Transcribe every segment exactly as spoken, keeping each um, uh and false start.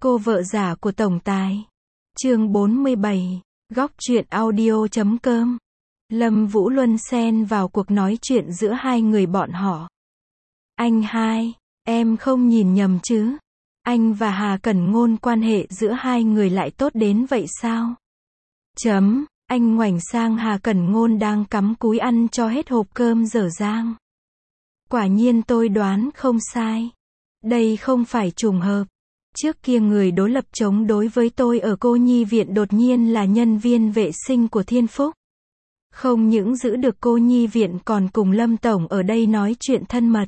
Cô vợ giả của tổng tài. Chương bốn mươi bảy, góc truyện audio chấm com. Lâm Vũ Luân xen vào cuộc nói chuyện giữa hai người bọn họ. Anh hai, em không nhìn nhầm chứ? Anh và Hà Cẩn Ngôn quan hệ giữa hai người lại tốt đến vậy sao? Chấm, anh ngoảnh sang Hà Cẩn Ngôn đang cắm cúi ăn cho hết hộp cơm dở dang. Quả nhiên tôi đoán không sai. Đây không phải trùng hợp. Trước kia người đối lập chống đối với tôi ở cô nhi viện đột nhiên là nhân viên vệ sinh của Thiên Phúc. Không những giữ được cô nhi viện còn cùng Lâm Tổng ở đây nói chuyện thân mật.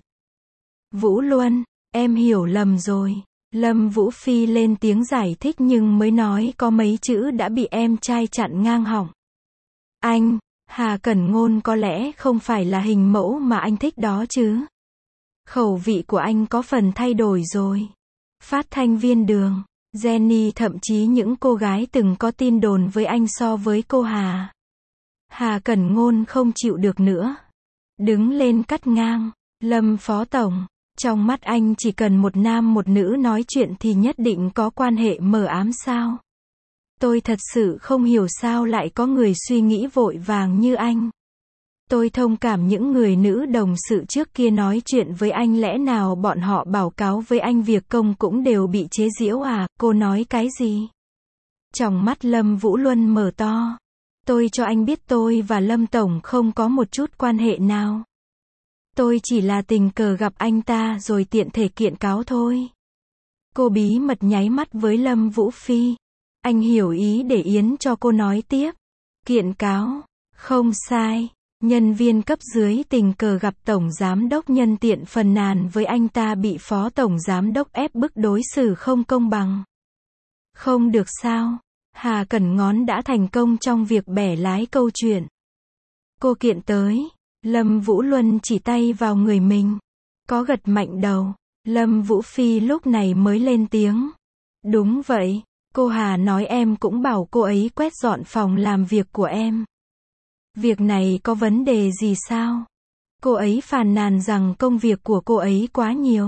Vũ Luân, em hiểu lầm rồi. Lâm Vũ Phi lên tiếng giải thích nhưng mới nói có mấy chữ đã bị em trai chặn ngang họng. Anh, Hà Cẩn Ngôn có lẽ không phải là hình mẫu mà anh thích đó chứ. Khẩu vị của anh có phần thay đổi rồi. Phát thanh viên Đường, Jenny thậm chí những cô gái từng có tin đồn với anh so với cô Hà. Hà Cẩn Ngôn không chịu được nữa. Đứng lên cắt ngang, Lâm Phó Tổng, trong mắt anh chỉ cần một nam một nữ nói chuyện thì nhất định có quan hệ mờ ám sao? Tôi thật sự không hiểu sao lại có người suy nghĩ vội vàng như anh. Tôi thông cảm những người nữ đồng sự trước kia nói chuyện với anh, lẽ nào bọn họ báo cáo với anh việc công cũng đều bị chế giễu à? Cô nói cái gì? Trong mắt Lâm Vũ Luân mở to. Tôi cho anh biết tôi và Lâm Tổng không có một chút quan hệ nào. Tôi chỉ là tình cờ gặp anh ta rồi tiện thể kiện cáo thôi. Cô bí mật nháy mắt với Lâm Vũ Phi. Anh hiểu ý để Yến cho cô nói tiếp. Kiện cáo, không sai. Nhân viên cấp dưới tình cờ gặp Tổng Giám đốc nhân tiện phàn nàn với anh ta bị Phó Tổng Giám đốc ép bức đối xử không công bằng. Không được sao? Hà Cẩn Ngón đã thành công trong việc bẻ lái câu chuyện. Cô kiện tới. Lâm Vũ Luân chỉ tay vào người mình. Có gật mạnh đầu. Lâm Vũ Phi lúc này mới lên tiếng. Đúng vậy. Cô Hà nói em cũng bảo cô ấy quét dọn phòng làm việc của em. Việc này có vấn đề gì sao? Cô ấy phàn nàn rằng công việc của cô ấy quá nhiều.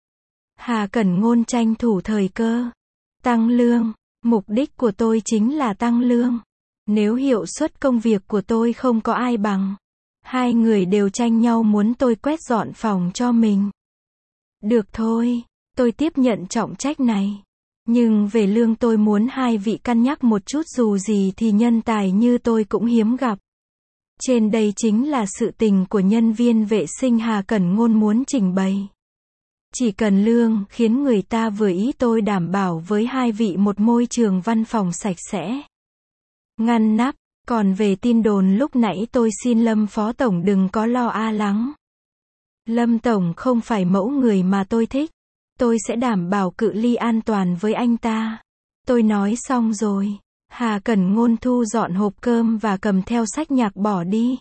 Hà Cẩn Ngôn tranh thủ thời cơ. Tăng lương. Mục đích của tôi chính là tăng lương. Nếu hiệu suất công việc của tôi không có ai bằng. Hai người đều tranh nhau muốn tôi quét dọn phòng cho mình. Được thôi, tôi tiếp nhận trọng trách này. Nhưng về lương tôi muốn hai vị cân nhắc một chút, dù gì thì nhân tài như tôi cũng hiếm gặp. Trên đây chính là sự tình của nhân viên vệ sinh Hà Cẩn Ngôn muốn trình bày. Chỉ cần lương khiến người ta vừa ý, tôi đảm bảo với hai vị một môi trường văn phòng sạch sẽ, ngăn nắp. Còn về tin đồn lúc nãy tôi xin Lâm Phó Tổng đừng có lo a lắng. Lâm Tổng không phải mẫu người mà tôi thích. Tôi sẽ đảm bảo cự ly an toàn với anh ta. Tôi nói xong rồi. Hà Cẩn Ngôn thu dọn hộp cơm và cầm theo sách nhạc bỏ đi.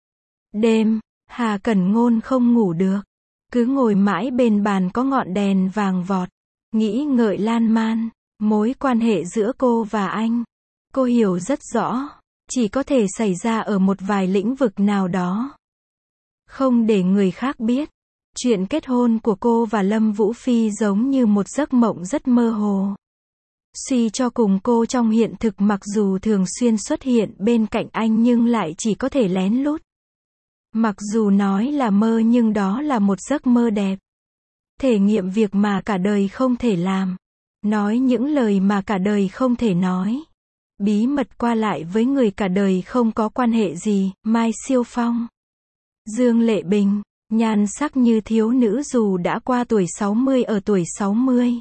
Đêm, Hà Cẩn Ngôn không ngủ được. Cứ ngồi mãi bên bàn có ngọn đèn vàng vọt. Nghĩ ngợi lan man. Mối quan hệ giữa cô và anh. Cô hiểu rất rõ. Chỉ có thể xảy ra ở một vài lĩnh vực nào đó. Không để người khác biết. Chuyện kết hôn của cô và Lâm Vũ Phi giống như một giấc mộng rất mơ hồ. Suy cho cùng cô trong hiện thực mặc dù thường xuyên xuất hiện bên cạnh anh nhưng lại chỉ có thể lén lút. Mặc dù nói là mơ nhưng đó là một giấc mơ đẹp. Thể nghiệm việc mà cả đời không thể làm. Nói những lời mà cả đời không thể nói. Bí mật qua lại với người cả đời không có quan hệ gì. Mai Siêu Phong, Dương Lệ Bình, nhan sắc như thiếu nữ dù đã qua tuổi sáu mươi, ở tuổi sáu mươi.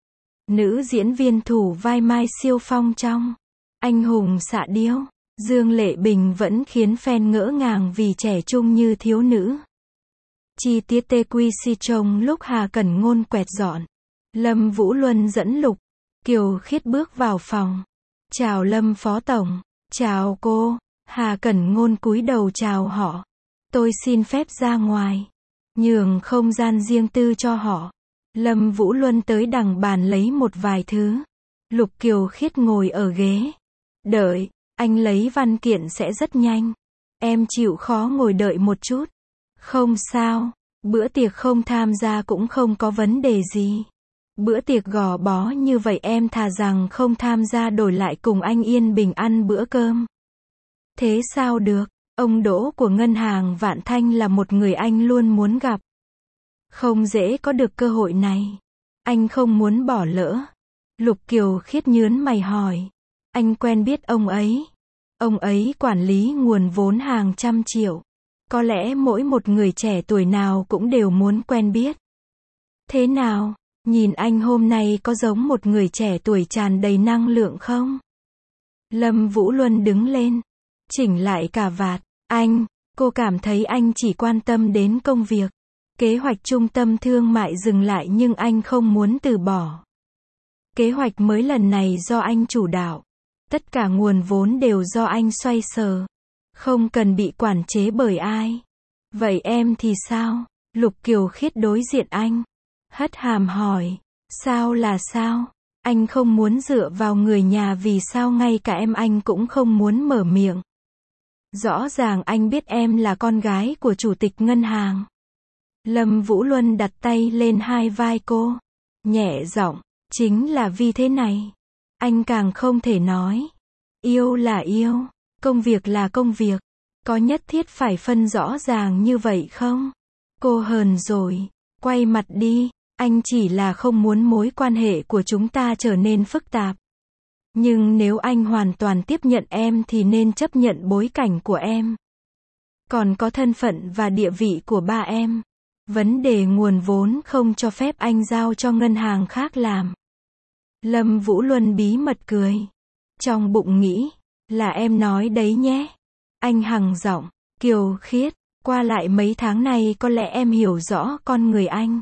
Nữ diễn viên thủ vai Mai Siêu Phong trong Anh Hùng Xạ Điêu. Dương Lệ Bình vẫn khiến fan ngỡ ngàng vì trẻ trung như thiếu nữ. Chi tiết tê quy si trông lúc Hà Cẩn Ngôn quẹt dọn. Lâm Vũ Luân dẫn Lục Kiều Khiết bước vào phòng. Chào Lâm Phó Tổng. Chào cô. Hà Cẩn Ngôn cúi đầu chào họ. Tôi xin phép ra ngoài. Nhường không gian riêng tư cho họ. Lâm Vũ Luân tới đằng bàn lấy một vài thứ. Lục Kiều Khiết ngồi ở ghế. Đợi, anh lấy văn kiện sẽ rất nhanh. Em chịu khó ngồi đợi một chút. Không sao, bữa tiệc không tham gia cũng không có vấn đề gì. Bữa tiệc gò bó như vậy em thà rằng không tham gia đổi lại cùng anh yên bình ăn bữa cơm. Thế sao được, ông Đỗ của ngân hàng Vạn Thanh là một người anh luôn muốn gặp. Không dễ có được cơ hội này. Anh không muốn bỏ lỡ. Lục Kiều Khiết nhớn mày hỏi. Anh quen biết ông ấy. Ông ấy quản lý nguồn vốn hàng trăm triệu. Có lẽ mỗi một người trẻ tuổi nào cũng đều muốn quen biết. Thế nào, nhìn anh hôm nay có giống một người trẻ tuổi tràn đầy năng lượng không? Lâm Vũ Luân đứng lên, chỉnh lại cà vạt. Anh, cô cảm thấy anh chỉ quan tâm đến công việc. Kế hoạch trung tâm thương mại dừng lại nhưng anh không muốn từ bỏ. Kế hoạch mới lần này do anh chủ đạo. Tất cả nguồn vốn đều do anh xoay sở. Không cần bị quản chế bởi ai. Vậy em thì sao? Lục Kiều Khiết đối diện anh. Hất hàm hỏi. Sao là sao? Anh không muốn dựa vào người nhà vì sao ngay cả em anh cũng không muốn mở miệng. Rõ ràng anh biết em là con gái của chủ tịch ngân hàng. Lâm Vũ Luân đặt tay lên hai vai cô. Nhẹ giọng. Chính là vì thế này. Anh càng không thể nói. Yêu là yêu. Công việc là công việc. Có nhất thiết phải phân rõ ràng như vậy không? Cô hờn rồi. Quay mặt đi. Anh chỉ là không muốn mối quan hệ của chúng ta trở nên phức tạp. Nhưng nếu anh hoàn toàn tiếp nhận em thì nên chấp nhận bối cảnh của em. Còn có thân phận và địa vị của ba em. Vấn đề nguồn vốn không cho phép anh giao cho ngân hàng khác làm. Lâm Vũ Luân bí mật cười. Trong bụng nghĩ, là em nói đấy nhé. Anh hằng giọng, Kiều Khiết, qua lại mấy tháng này có lẽ em hiểu rõ con người anh.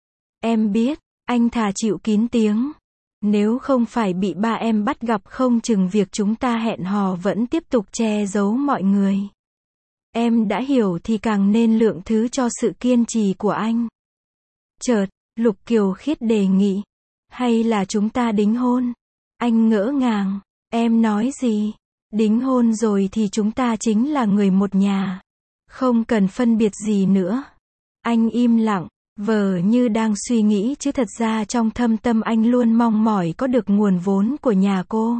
Em biết, anh thà chịu kín tiếng. Nếu không phải bị ba em bắt gặp không chừng việc chúng ta hẹn hò vẫn tiếp tục che giấu mọi người. Em đã hiểu thì càng nên lượng thứ cho sự kiên trì của anh. Chợt, Lục Kiều Khiết đề nghị. Hay là chúng ta đính hôn? Anh ngỡ ngàng. Em nói gì? Đính hôn rồi thì chúng ta chính là người một nhà. Không cần phân biệt gì nữa. Anh im lặng, vờ như đang suy nghĩ chứ thật ra trong thâm tâm anh luôn mong mỏi có được nguồn vốn của nhà cô.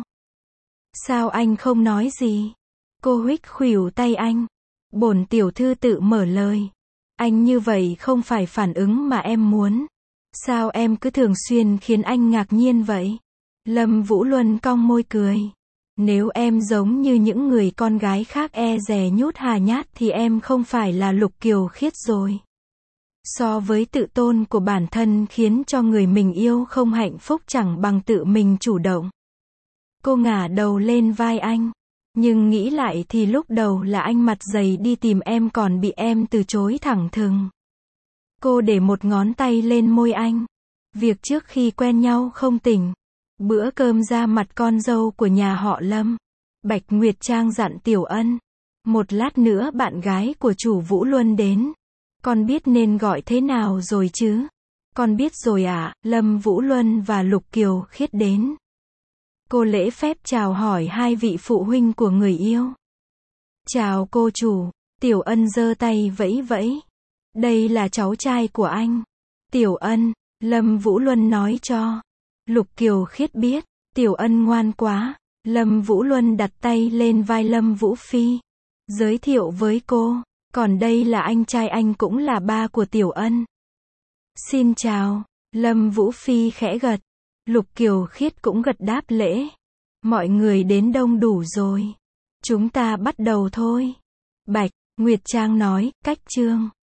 Sao anh không nói gì? Cô huých khuỷu tay anh. Bổn tiểu thư tự mở lời. Anh như vậy không phải phản ứng mà em muốn. Sao em cứ thường xuyên khiến anh ngạc nhiên vậy? Lâm Vũ Luân cong môi cười. Nếu em giống như những người con gái khác e dè nhút hà nhát thì em không phải là Lục Kiều Khiết rồi. So với tự tôn của bản thân khiến cho người mình yêu không hạnh phúc chẳng bằng tự mình chủ động. Cô ngả đầu lên vai anh. Nhưng nghĩ lại thì lúc đầu là anh mặt dày đi tìm em còn bị em từ chối thẳng thừng. Cô để một ngón tay lên môi anh. Việc trước khi quen nhau không tỉnh. Bữa cơm ra mặt con dâu của nhà họ Lâm. Bạch Nguyệt Trang dặn Tiểu Ân. Một lát nữa bạn gái của chủ Vũ Luân đến. Con biết nên gọi thế nào rồi chứ? Con biết rồi ạ. À? Lâm Vũ Luân và Lục Kiều Khiết đến. Cô lễ phép chào hỏi hai vị phụ huynh của người yêu. Chào cô chủ. Tiểu Ân giơ tay vẫy vẫy. Đây là cháu trai của anh. Tiểu Ân, Lâm Vũ Luân nói cho. Lục Kiều Khiết biết. Tiểu Ân ngoan quá. Lâm Vũ Luân đặt tay lên vai Lâm Vũ Phi. Giới thiệu với cô. Còn đây là anh trai anh cũng là ba của Tiểu Ân. Xin chào. Lâm Vũ Phi khẽ gật. Lục Kiều Khiết cũng gật đáp lễ. Mọi người đến đông đủ rồi. Chúng ta bắt đầu thôi. Bạch Nguyệt Trang nói, cách chương.